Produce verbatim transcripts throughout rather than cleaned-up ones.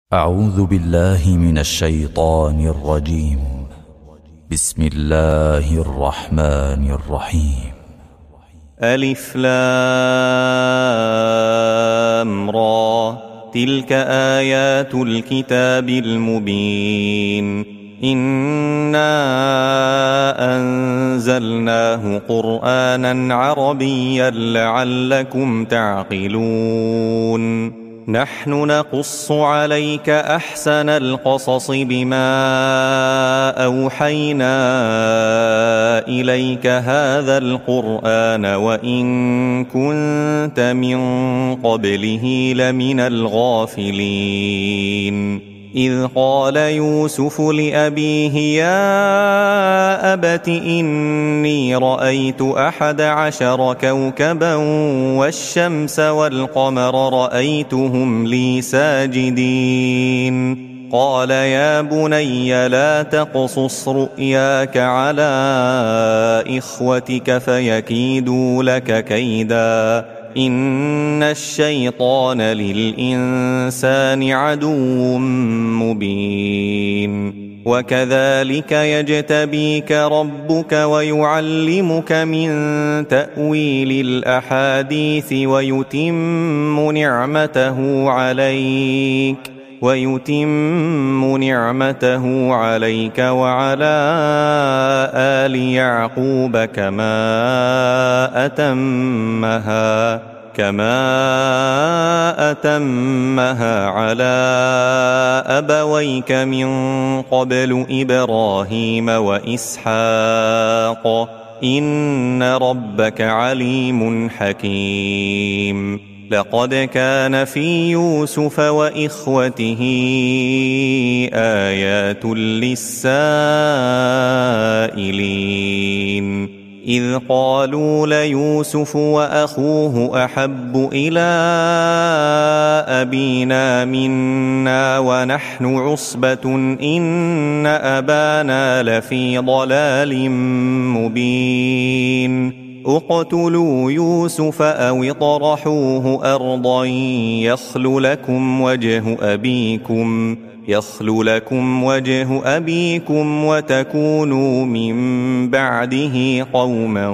أعوذ بالله من الشيطان الرجيم. بسم الله الرحمن الرحيم. ألف لام را، تلك آيات الكتاب المبين. إنا أنزلناه قرآنا عربيا لعلكم تعقلون. نحن نقص عليك أحسن القصص بما أوحينا إليك هذا القرآن وإن كنت من قبله لمن الغافلين. إذ قال يوسف لأبيه يا أبت إني رأيت أحد عشر كوكبا والشمس والقمر رأيتهم لي ساجدين. قال يا بني لا تقصص رؤياك على إخوتك فيكيدوا لك كيدا إن الشيطان للإنسان عدو مبين. وكذلك يجتبيك ربك ويعلمك من تأويل الأحاديث ويتم نعمته عليك ويتم نعمته عليك وعلى آل يعقوب كما أتمها كما أتمها على أبويك من قبل إبراهيم وإسحاق إن ربك عليم حكيم. لقد كان في يوسف وإخوته آيات للسائلين. إذ قالوا ليوسف وأخوه أحب إلى أبينا منا ونحن عصبة إن أبانا لفي ضلال مبين. اقتلوا يوسف أو اطرحوه أرضا يخل لكم وجه أبيكم يخل لكم وجه أبيكم وتكونوا من بعده قوما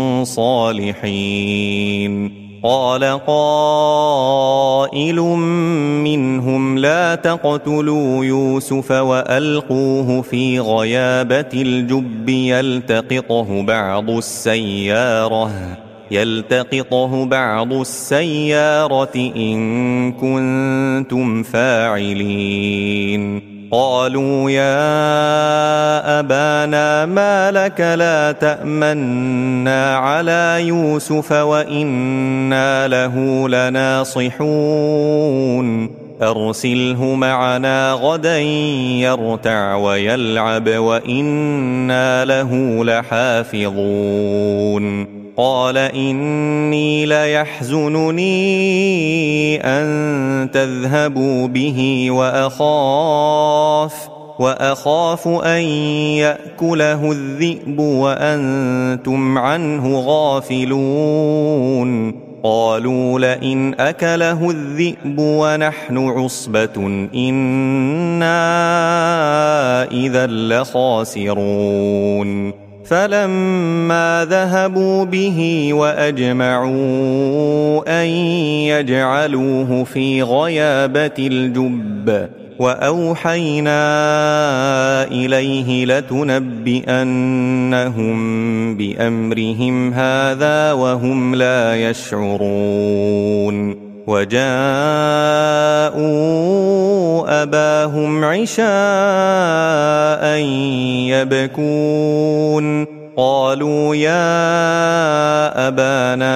صالحين. قال قائل منهم لا تقتلوا يوسف وألقوه في غيابة الجب يلتقطه بعض السيارة يلتقطه بعض السيارة إن كنتم فاعلين. قالوا يا أبانا ما لك لا تأمنا على يوسف وإنا له لناصحون. أرسله معنا غدا يرتع ويلعب وإنا له لحافظون. قال إني ليحزنني أن تذهبوا به وأخاف وأخاف أن يأكله الذئب وأنتم عنه غافلون. قالوا لئن أكله الذئب ونحن عصبة إنا إذا لخاسرون. فلما ذهبوا به وأجمعوا أن يجعلوه في غيابة الجب وأوحينا إليه لتنبئنهم بأمرهم هذا وهم لا يشعرون. وجاءوا أباهم عشاء يبكون. قالوا يا أبانا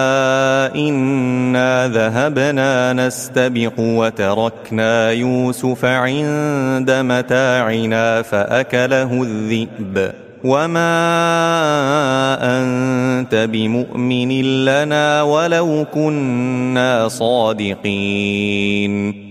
إنا ذهبنا نستبق وتركنا يوسف عند متاعنا فأكله الذئب وما أنت بمؤمن لنا ولو كنا صادقين.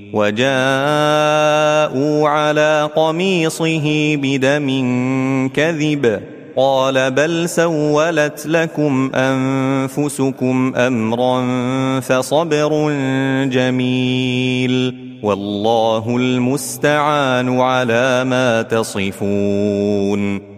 وجاءوا على قميصه بدم كذب قال بل سولت لكم أنفسكم أمرا فصبر جميل والله المستعان على ما تصفون.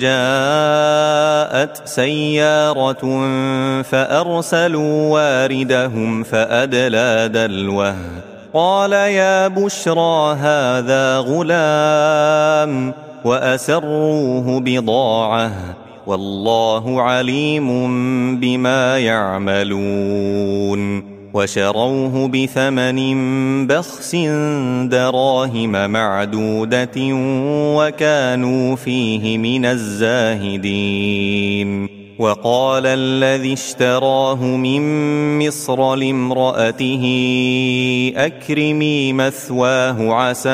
وجاءت سيارة فأرسلوا واردهم فأدلى دلوه قال يا بشرى هذا غلام وأسروه بضاعة والله عليم بما يعملون. وشروه بثمن بخس دراهم معدودة وكانوا فيه من الزاهدين. وقال الذي اشتراه من مصر لامرأته أكرمي مثواه عسى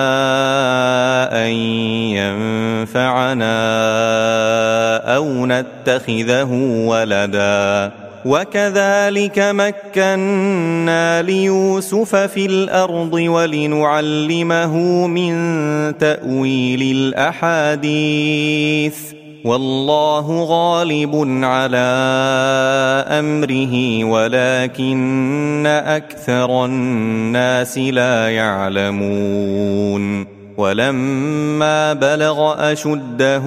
أن ينفعنا أو نتخذه ولدا وكذلك مكنا ليوسف في الأرض ولنعلمه من تأويل الأحاديث والله غالب على أمره ولكن أكثر الناس لا يعلمون. ولما بلغ أشده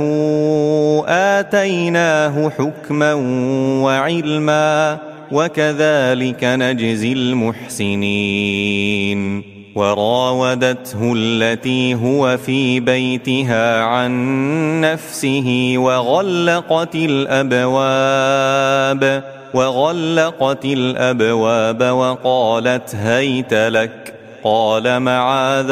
آتيناه حكما وعلما وكذلك نجزي المحسنين. وراودته التي هو في بيتها عن نفسه وغلقت الأبواب وغلقت الأبواب وقالت هيت لك قال معاذ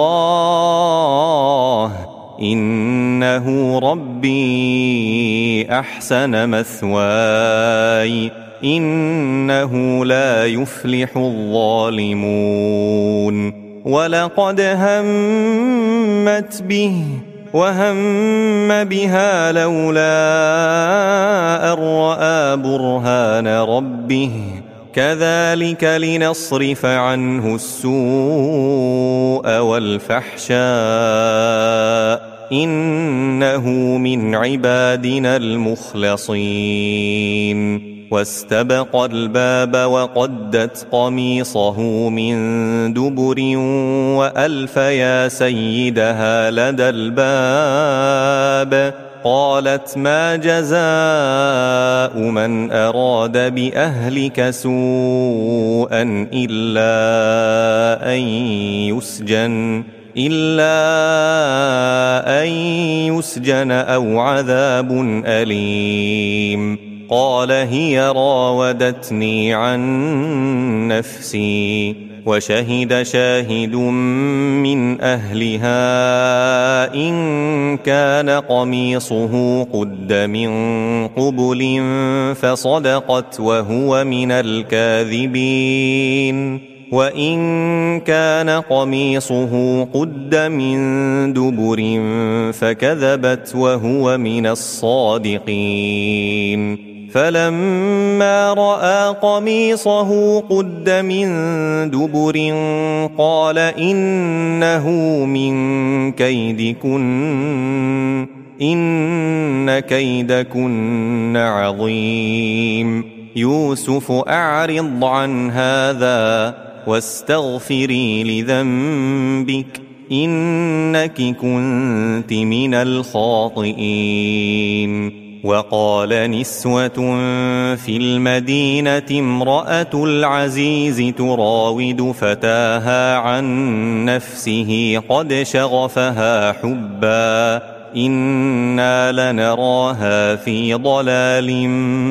الله إنه ربي أحسن مثواي إنه لا يفلح الظالمون. ولقد همت به وهم بها لولا أن رأى برهان ربه كذلك لنصرف عنه السوء والفحشاء إنه من عبادنا المخلصين. واستبق الباب وقدت قميصه من دبر وألف يا سيدها لدى الباب قالت ما جزاء من أراد بأهلك سوءا إلا أن يسجن إلا أن يسجن أو عذاب أليم. قال هي راودتني عن نفسي وشهد شاهد من أهلها إن كان قميصه قد من قبل فصدقت وهو من الكاذبين وإن كان قميصه قد من دبر فكذبت وهو من الصادقين. فلما رأى قميصه قد من دبر قال إنه من كيدكن إن كيدكن عظيم. يوسف أعرض عن هذا واستغفري لذنبك إنك كنت من الخاطئين. وقال نسوة في المدينة امرأة العزيز تراود فتاها عن نفسه قد شغفها حبا إنا لنراها في ضلال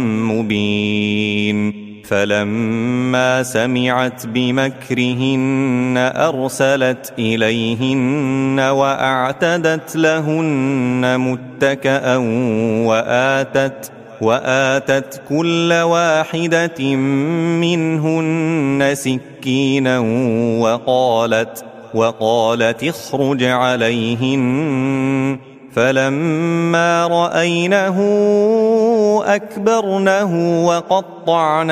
مبين. فلما سمعت بمكرهن أرسلت إليهن وأعتدت لهن متكأ وآتت وآتت كل واحدة منهن سكينا وقالت وقالت اخرج عليهن. فلما رأينه أكبرنه وقطعن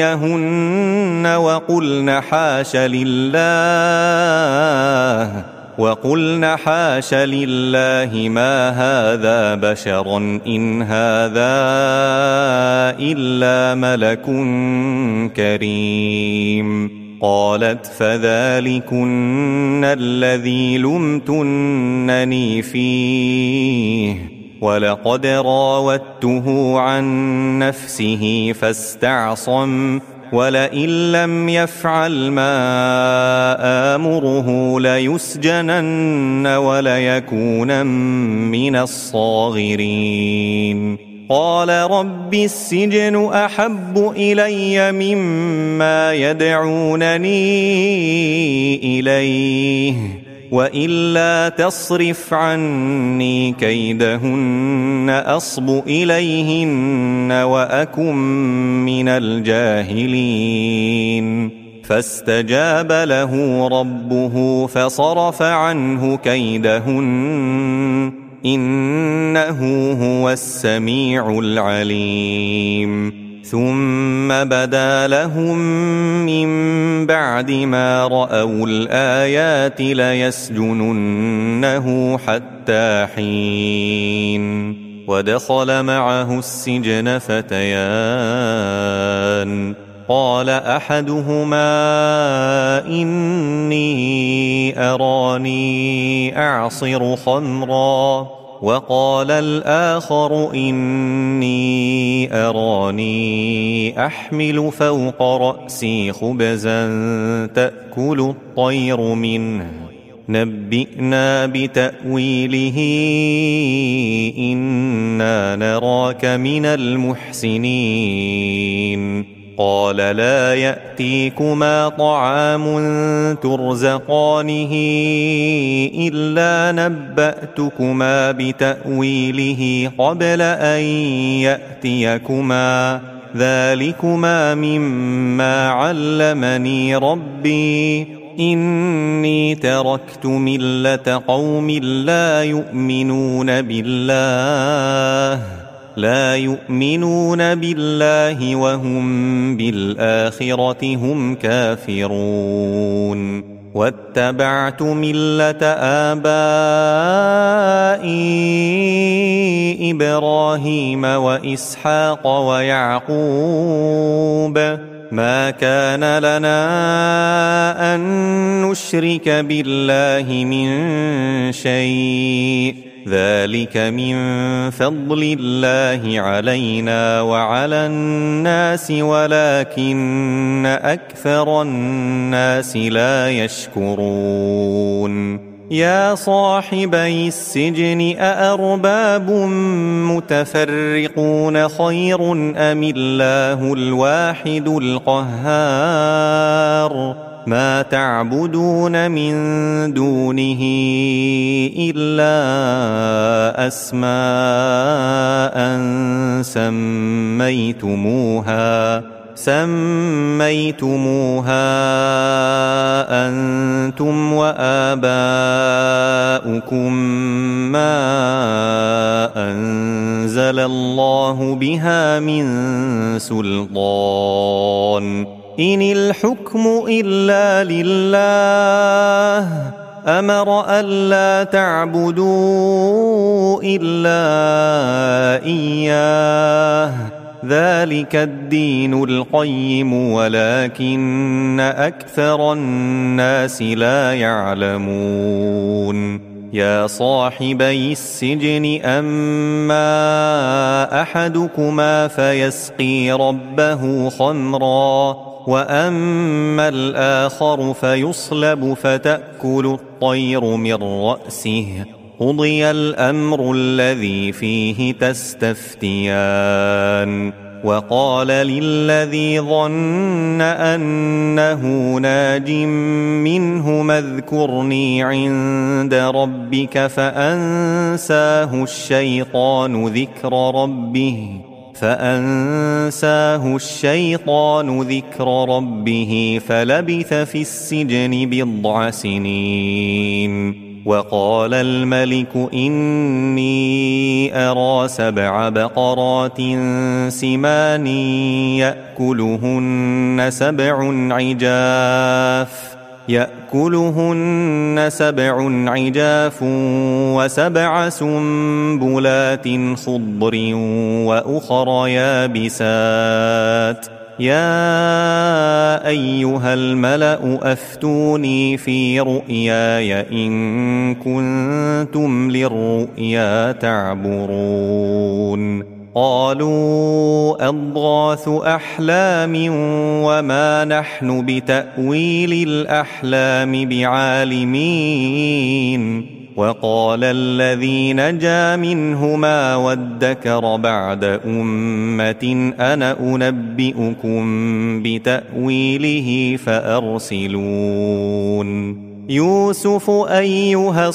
أيديهن وقلن حاش لله وقلن حاش لله ما هذا بشرا إن هذا إلا ملك كريم. قالت فذلكن الذي لمتنني فيه ولقد راودته عن نفسه فاستعصم ولئن لم يفعل ما آمره ليسجنن وليكونن من الصاغرين. قال رب السجن أحب إلي مما يدعونني إليه وإلا تصرف عني كيدهن أصب إليهن وأكن من الجاهلين. فاستجاب له ربه فصرف عنه كيدهن إنه هو السميع العليم. ثم بدا لهم من بعد ما رأوا الآيات ليسجننه حتى حين. ودخل معه السجن فتيان قال أحدهما إني أراني أعصر خمرا وقال الآخر إني أراني أحمل فوق رأسي خبزا تأكل الطير منه نبئنا بتأويله إنا نراك من المحسنين. قال لا يأتيكما طعام ترزقانه إلا نبأتكما بتأويله قبل أن يأتيكما ذلكما مما علمني ربي إني تركت ملة قوم لا يؤمنون بالله لا يؤمنون بالله وهم بالآخرة هم كافرون. واتبعت ملة آبائي إبراهيم وإسحاق ويعقوب ما كان لنا أن نشرك بالله من شيء ذلك من فضل الله علينا وعلى الناس ولكن أكثر الناس لا يشكرون. يا صاحبي السجن أأرباب متفرقون خير أم الله الواحد القهار ما تعبدون من دونه إلا أسماء سميتموها سميتموها أنتم وآباؤكم ما أنزل الله بها من سلطان إن الحكم إلا لله أمر ألا تعبدوا إلا إياه ذلك الدين القيم ولكن أكثر الناس لا يعلمون. يا صاحبي السجن أما أحدكما فيسقي ربه خمرا وأما الآخر فيصلب فتأكل الطير من رأسه قضي الأمر الذي فيه تستفتيان. وقال للذي ظن أنه ناج منهما اذكرني عند ربك فأنساه الشيطان ذكر ربه فأنساه الشيطان ذكر ربه فلبث في السجن بضع سنين. وقال الملك إني أرى سبع بقرات سمان يأكلهن سبع عجاف يأكلهن سبع عجاف وسبع سنبلات خضر وأخر يابسات يا أيها الملأ أفتوني في رؤياي إن كنتم للرؤيا تعبرون قالوا أضغاث أحلام وما نحن بتأويل الأحلام بعالمين وقال الذي نجا منهما وادكر بعد أمة أنا أنبئكم بتأويله فأرسلون يوسف أيها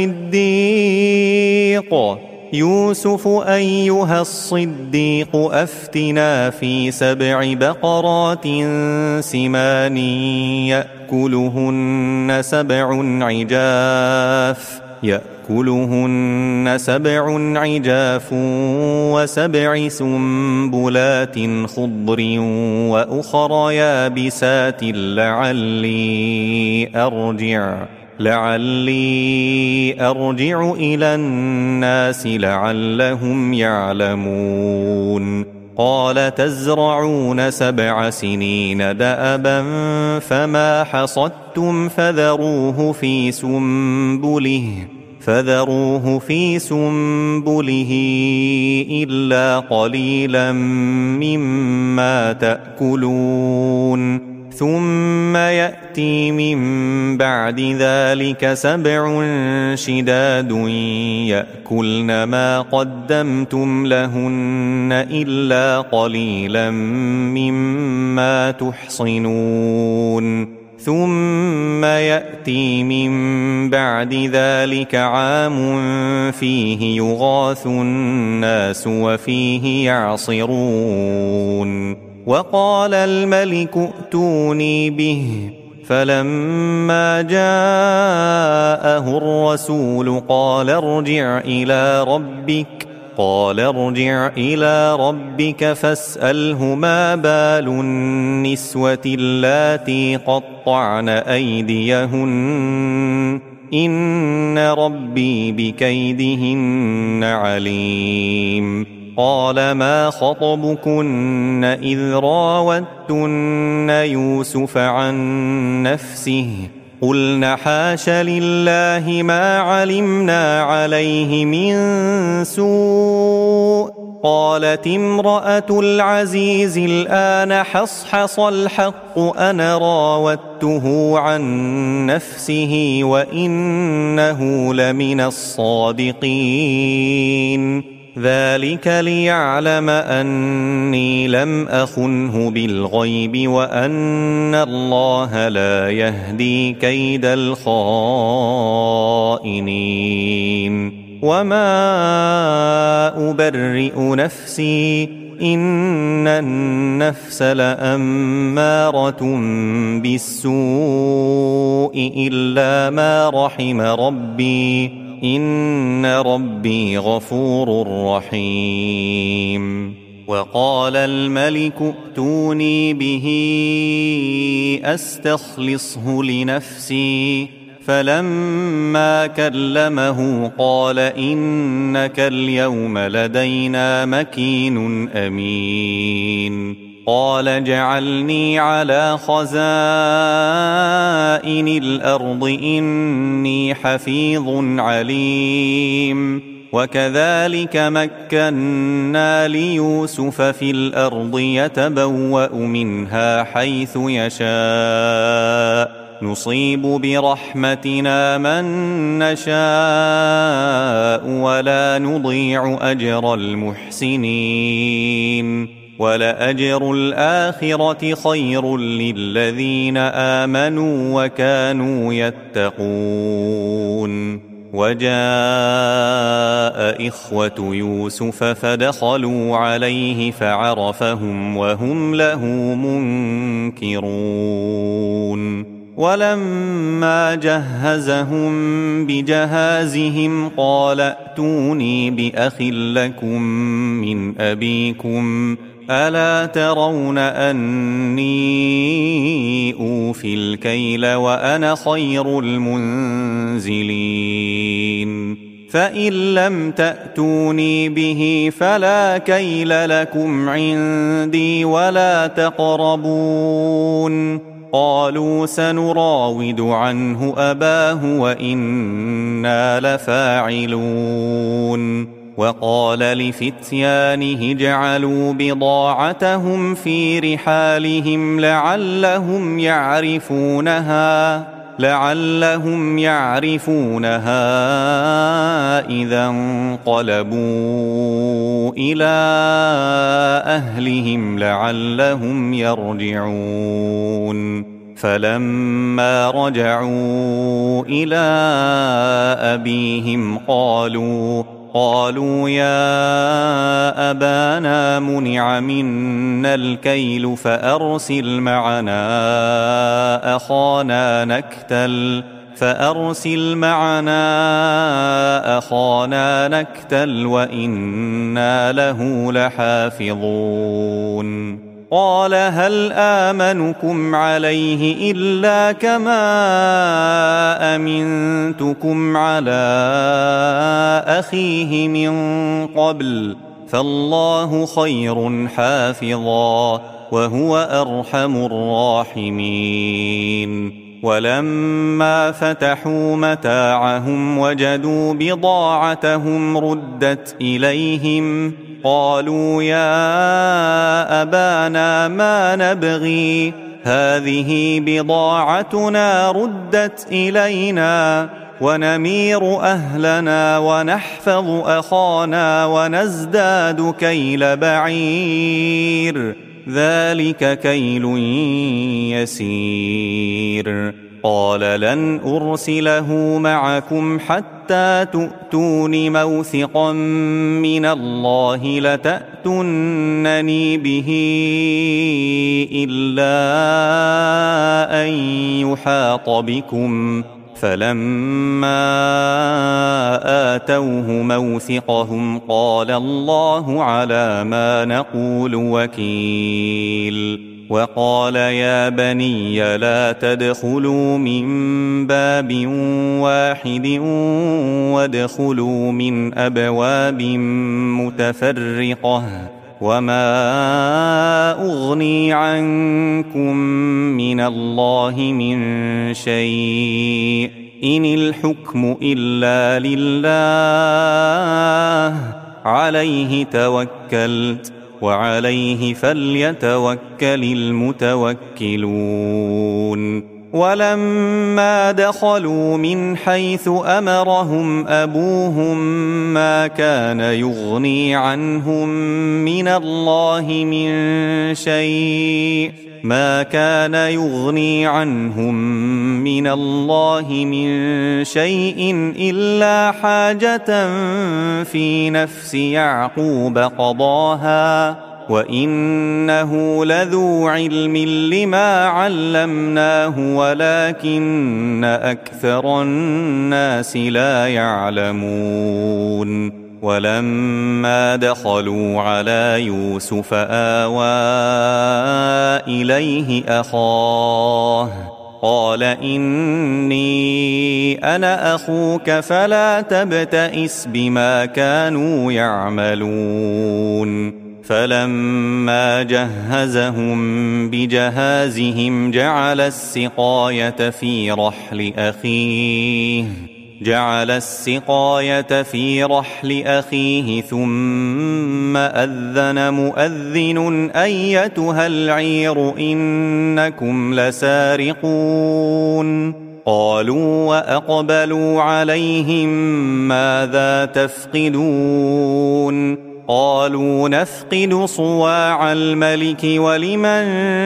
الصديق يوسف أيها الصديق أفتنا في سبع بقرات سمان يأكلهن سبع عجاف يأكلهن سبع عجاف وسبع سنبلات خضر وأخر يابسات لعلي أرجع لعلي أرجع إلى الناس لعلهم يعلمون قال تزرعون سبع سنين دأبا فما حصدتم فذروه في سنبله فذروه في سنبله إلا قليلا مما تأكلون ثم يأتي من بعد ذلك سبع شداد يأكلن ما قدمتم لهن إلا قليلا مما تحصنون ثم يأتي من بعد ذلك عام فيه يغاث الناس وفيه يعصرون وقال الملك ائتوني به فلما جاءه الرسول قال ارجع إلى ربك قال ارجع إلى ربك فاسأله ما بال النسوة اللاتي قطعن أيديهن إن ربي بكيدهن عليم قال ما خطبكن إذ راوتن يوسف عن نفسه قلن حاش لله ما علمنا عليه من سوء قالت امرأة العزيز الآن حصحص الحق أنا راودته عن نفسه وإنه لمن الصادقين ذلك ليعلم أني لم أخنه بالغيب وأن الله لا يهدي كيد الخائنين وما أبرئ نفسي إن النفس لأمارة بالسوء إلا ما رحم ربي إن ربي غفور رحيم وقال الملك ائتوني به أستخلصه لنفسي فلما كلمه قال إنك اليوم لدينا مكين أمين قال اجعلني على خزائن الأرض إني حفيظ عليم وكذلك مكنا ليوسف في الأرض يتبوأ منها حيث يشاء نصيب برحمتنا من نشاء ولا نضيع أجر المحسنين ولأجر الآخرة خير للذين آمنوا وكانوا يتقون وجاء إخوة يوسف فدخلوا عليه فعرفهم وهم له منكرون ولما جهزهم بجهازهم قال ائتوني بأخ لكم من أبيكم ألا ترون أني أوفي الكيل وأنا خير المنزلين فإن لم تأتوني به فلا كيل لكم عندي ولا تقربون قالوا سنراود عنه أباه وإنا لفاعلون وقال لفتيانه اجعلوا بضاعتهم في رحالهم لعلهم يعرفونها لعلهم يعرفونها إذا انقلبوا إلى أهلهم لعلهم يرجعون فلما رجعوا إلى أبيهم قالوا قالوا يا أبانا منع منا الكيل فأرسل معنا أخانا نكتل فأرسل معنا أخانا نكتل وإنا له لحافظون قال هل آمنكم عليه إلا كما أمنتكم على أخيه من قبل فالله خير حافظا وهو أرحم الراحمين ولما فتحوا متاعهم وجدوا بضاعتهم ردت إليهم قالوا يا أبانا ما نبغي هذه بضاعتنا ردت إلينا ونمير أهلنا ونحفظ أخانا ونزداد كيل بعير ذلك كيل يسير قال لن أرسله معكم حتى تؤتون موثقا من الله لتأتونني به إلا أن يحاط بكم فلما آتوه موثقهم قال الله على ما نقول وكيل وقال يا بني لا تدخلوا من باب واحد وادخلوا من أبواب متفرقة وما أغني عنكم من الله من شيء إن الحكم إلا لله عليه توكلت وعليه فليتوكل المتوكلون ولما دخلوا من حيث أمرهم أبوهم ما كان يغني عنهم من الله من شيء ما كان يغني عنهم من الله من شيء إلا حاجة في نفس يعقوب قضاها وإنه لذو علم لما علمناه ولكن أكثر الناس لا يعلمون ولما دخلوا على يوسف آوى إليه أخاه قال إني أنا أخوك فلا تبتئس بما كانوا يعملون فلما جهزهم بجهازهم جعل السقاية في رحل أخيه جعل السقاية في رحل أخيه ثم أذن مؤذن أيتها العير إنكم لسارقون قالوا وأقبلوا عليهم ماذا تفقدون قالوا نفقد صواع الملك ولمن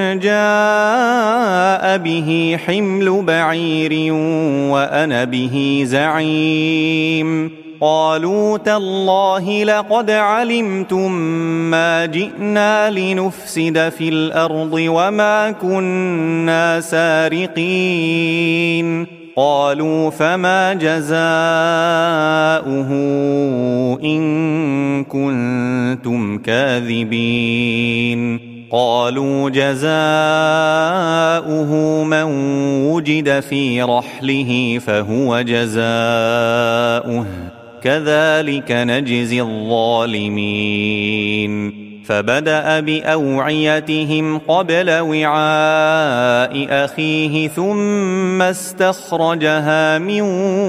جاء به حمل بعير وأنا به زعيم قالوا تالله لقد علمتم ما جئنا لنفسد في الأرض وما كنا سارقين قالوا فما جزاؤه إن كنتم كاذبين قالوا جزاؤه من وجد في رحله فهو جزاؤه كذلك نجزي الظالمين فبدأ بأوعيتهم قبل وعاء أخيه ثم استخرجها من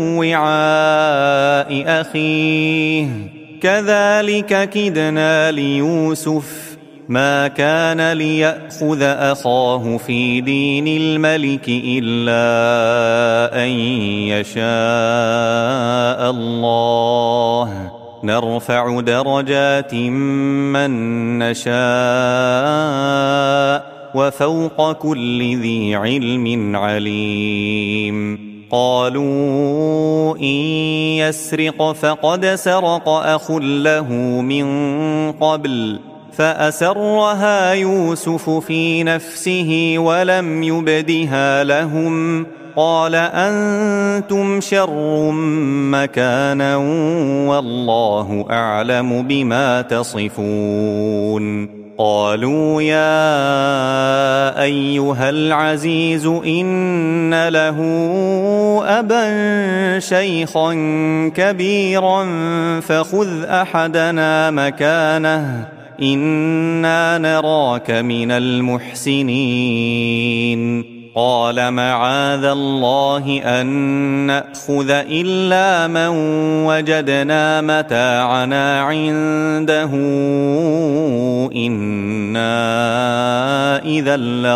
وعاء أخيه كذلك كدنا ليوسف ما كان ليأخذ أخاه في دين الملك إلا أن يشاء الله نرفع درجات من نشاء وفوق كل ذي علم عليم قالوا إن يسرق فقد سرق أخ له من قبل فأسرها يوسف في نفسه ولم يبدها لهم قال أنتم شر مكانا والله أعلم بما تصفون قالوا يا أيها العزيز إن له أبا شيخا كبيرا فخذ أحدنا مكانه إنا نراك من المحسنين قال معاذ الله أن نأخذ إلا من وجدنا متاعنا عنده إنا إذا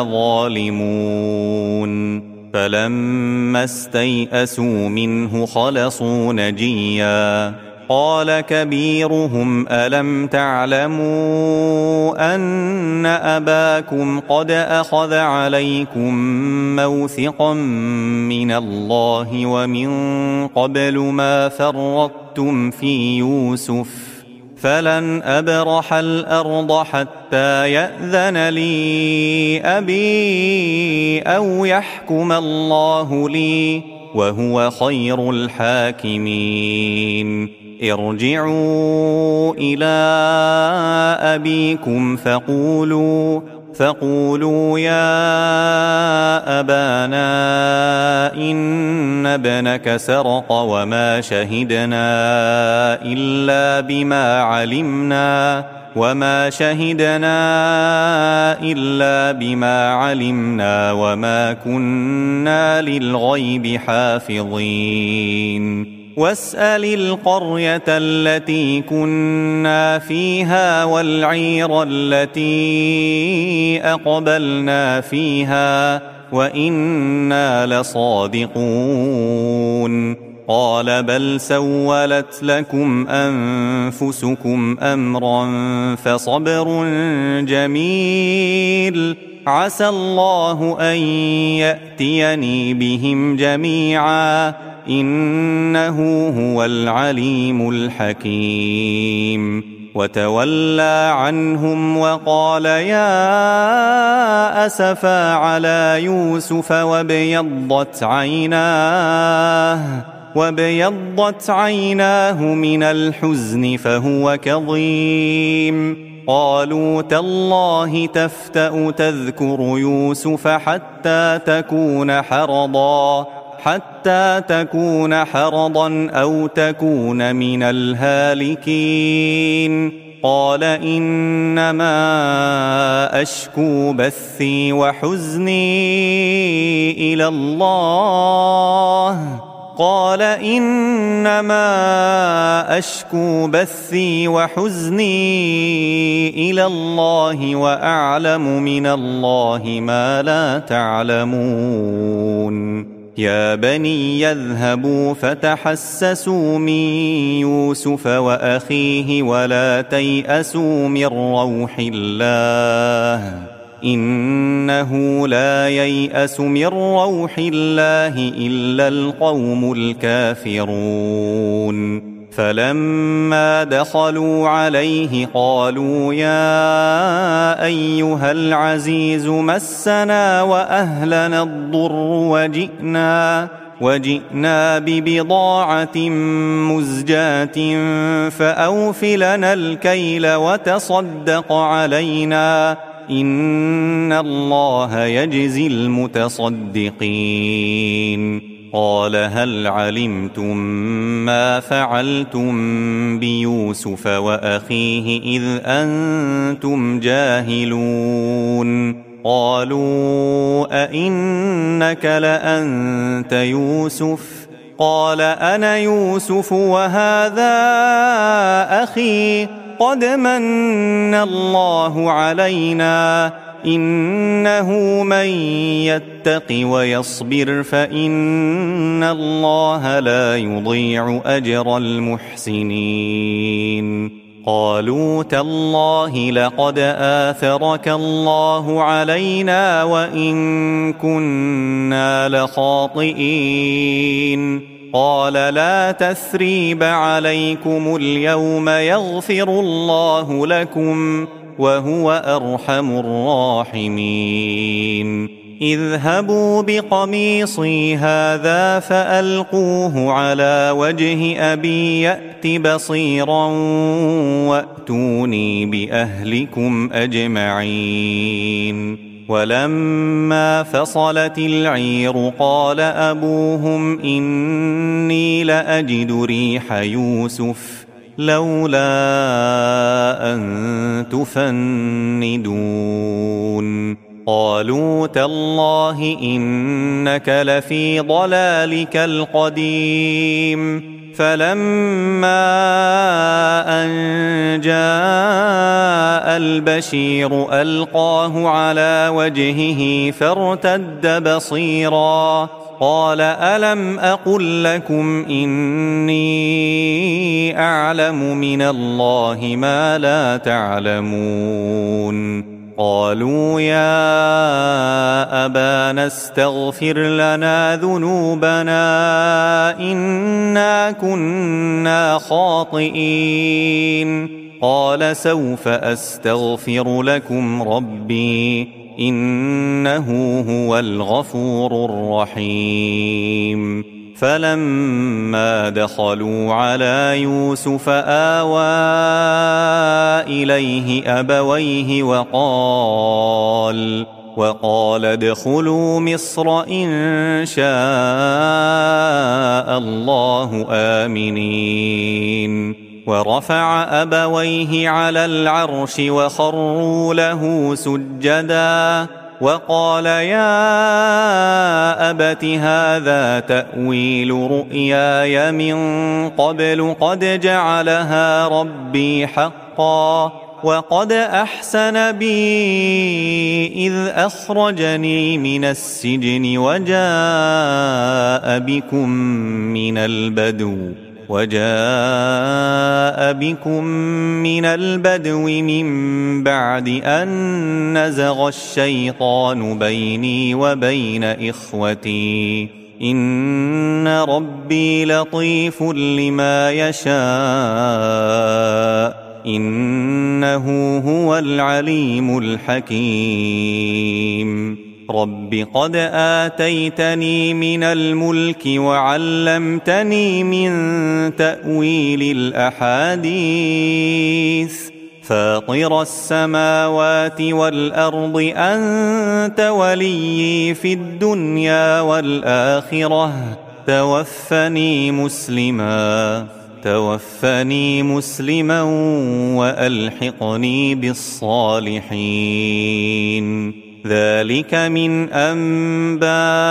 لظالمون فلما استيئسوا منه خلصوا نجيا قال كبيرهم ألم تعلموا أن أباكم قد أخذ عليكم موثقا من الله ومن قبل ما فرطتم في يوسف فلن أبرح الأرض حتى يأذن لي أبي أو يحكم الله لي وهو خير الحاكمين ارجعوا إلى أبيكم فقولوا فقولوا يا أبانا إن ابنك سرق وما شهدنا إلا بما علمنا وما شهدنا إلا بما علمنا وما كنا للغيب حافظين واسأل القرية التي كنا فيها والعير التي أقبلنا فيها وإنا لصادقون قال بل سولت لكم أنفسكم أمرا فصبر جميل عسى الله أن يأتيني بهم جميعا إنه هو العليم الحكيم وتولى عنهم وقال يا أسفا على يوسف وابيضت عيناه وابيضت عيناه من الحزن فهو كظيم قالوا تالله تفتأ تذكر يوسف حتى تكون حرضا حتى تكون حرضا أو تكون من الهالكين قال إنما أشكو بثي وحزني إلى الله قال إنما أشكو بثي وحزني إلى الله وأعلم من الله ما لا تعلمون يا بني يذهبوا فتحسسوا من يوسف وأخيه ولا تيأسوا من روح الله إنه لا ييأس من روح الله إلا القوم الكافرون فلما دخلوا عليه قالوا يا أيها العزيز مسنا وأهلنا الضر وجئنا وجئنا ببضاعة مزجاة فأوف لنا الكيل وتصدق علينا إن الله يجزي المتصدقين. قال هل علمتم ما فعلتم بيوسف وأخيه إذ أنتم جاهلون؟ قالوا أئنك لأنت يوسف؟ قال أنا يوسف وهذا أخي قد من الله علينا إنه من يتق ويصبر فإن الله لا يضيع أجر المحسنين. قالوا تالله لقد آثرك الله علينا وإن كنا لخاطئين. قال لا تثريب عليكم اليوم يغفر الله لكم وهو أرحم الراحمين. اذهبوا بقميصي هذا فألقوه على وجه أبي يأت بصيرا وأتوني بأهلكم أجمعين. ولما فصلت العير قال أبوهم إني لأجد ريح يوسف لولا أن تفندون. قالوا تالله إنك لفي ضلالك القديم. فلما أن جاء البشير ألقاه على وجهه فارتد بصيرا قال ألم أقل لكم إني أعلم من الله ما لا تعلمون. قالوا يا أبانا استغفر لنا ذنوبنا إنا كنا خاطئين. قال سوف أستغفر لكم ربي إنه هو الغفور الرحيم. فلما دخلوا على يوسف آوى إليه أبويه وقال وقال ادخلوا مصر إن شاء الله آمنين. ورفع أبويه على العرش وخروا له سجدا وقال يا أبت هذا تأويل رؤياي من قبل قد جعلها ربي حقا وقد أحسن بي إذ أخرجني من السجن وجاء بكم من البدو وجاء بكم من البدو من بعد أن نزغ الشيطان بيني وبين إخوتي إن ربي لطيف لما يشاء إنه هو العليم الحكيم. رب قد آتيتني من الملك وعلمتني من تأويل الأحاديث فاطر السماوات والأرض أنت وليي في الدنيا والآخرة توفني مسلما توفني مسلما وألحقني بالصالحين. ذلك من أنباء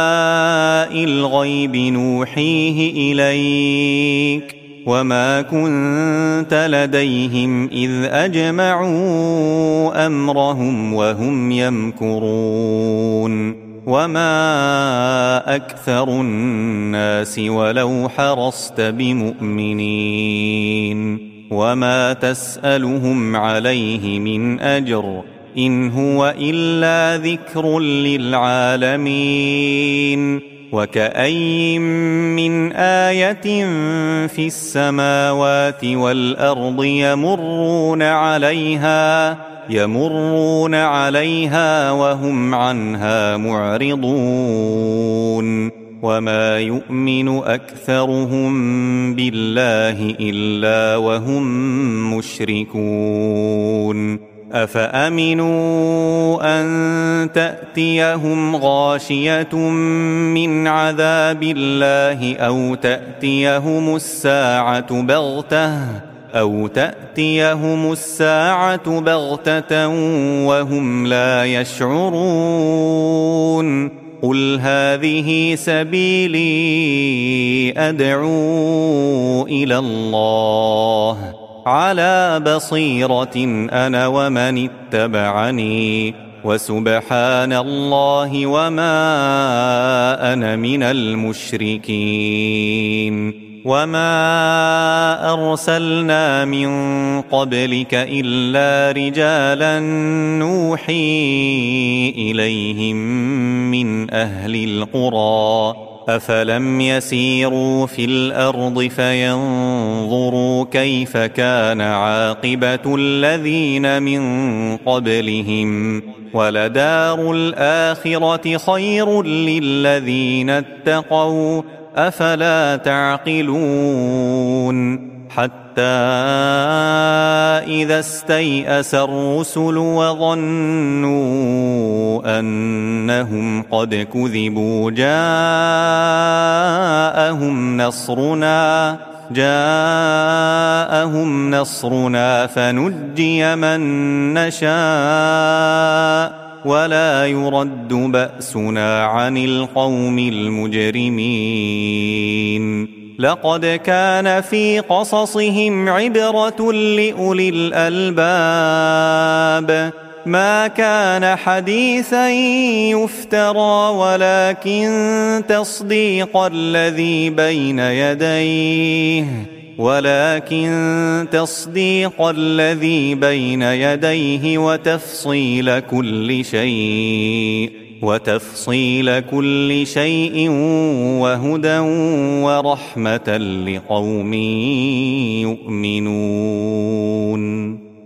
الغيب نوحيه إليك وما كنت لديهم إذ أجمعوا أمرهم وهم يمكرون. وما أكثر الناس ولو حرصت بمؤمنين وما تسألهم عليه من أجر إن هو إلا ذكر للعالمين. وكأي من آية في السماوات والأرض يمرون عليها يمرون عليها وهم عنها معرضون. وما يؤمن أكثرهم بالله إلا وهم مشركون أفأمنوا أن تأتيهم غاشية من عذاب الله أو تأتيهم الساعة بغتة أو تأتيهم الساعة بغتة وهم لا يشعرون قل هذه سبيلي أدعو إلى الله على بصيرة أنا ومن اتبعني وسبحان الله وما أنا من المشركين وما أرسلنا من قبلك إلا رجالا نوحي إليهم من أهل القرى أفلم يسيروا في الأرض فينظروا كيف كان عاقبة الذين من قبلهم ولدار الآخرة خير للذين اتقوا أفلا تعقلون حتى إذا استيأس الرسل وظنوا أنهم قد كذبوا جاءهم نصرنا جاءهم نصرنا فنجي من نشاء ولا يرد بأسنا عن القوم المجرمين لقد كان في قصصهم عبرة لأولي الألباب ما كان حديثا يفترى ولكن تصديق الذي بين يديه ولكن تصديق الذي بين يديه وتفصيل كل شيء وتفصيل كل شيء وهدى ورحمة لقوم يؤمنون.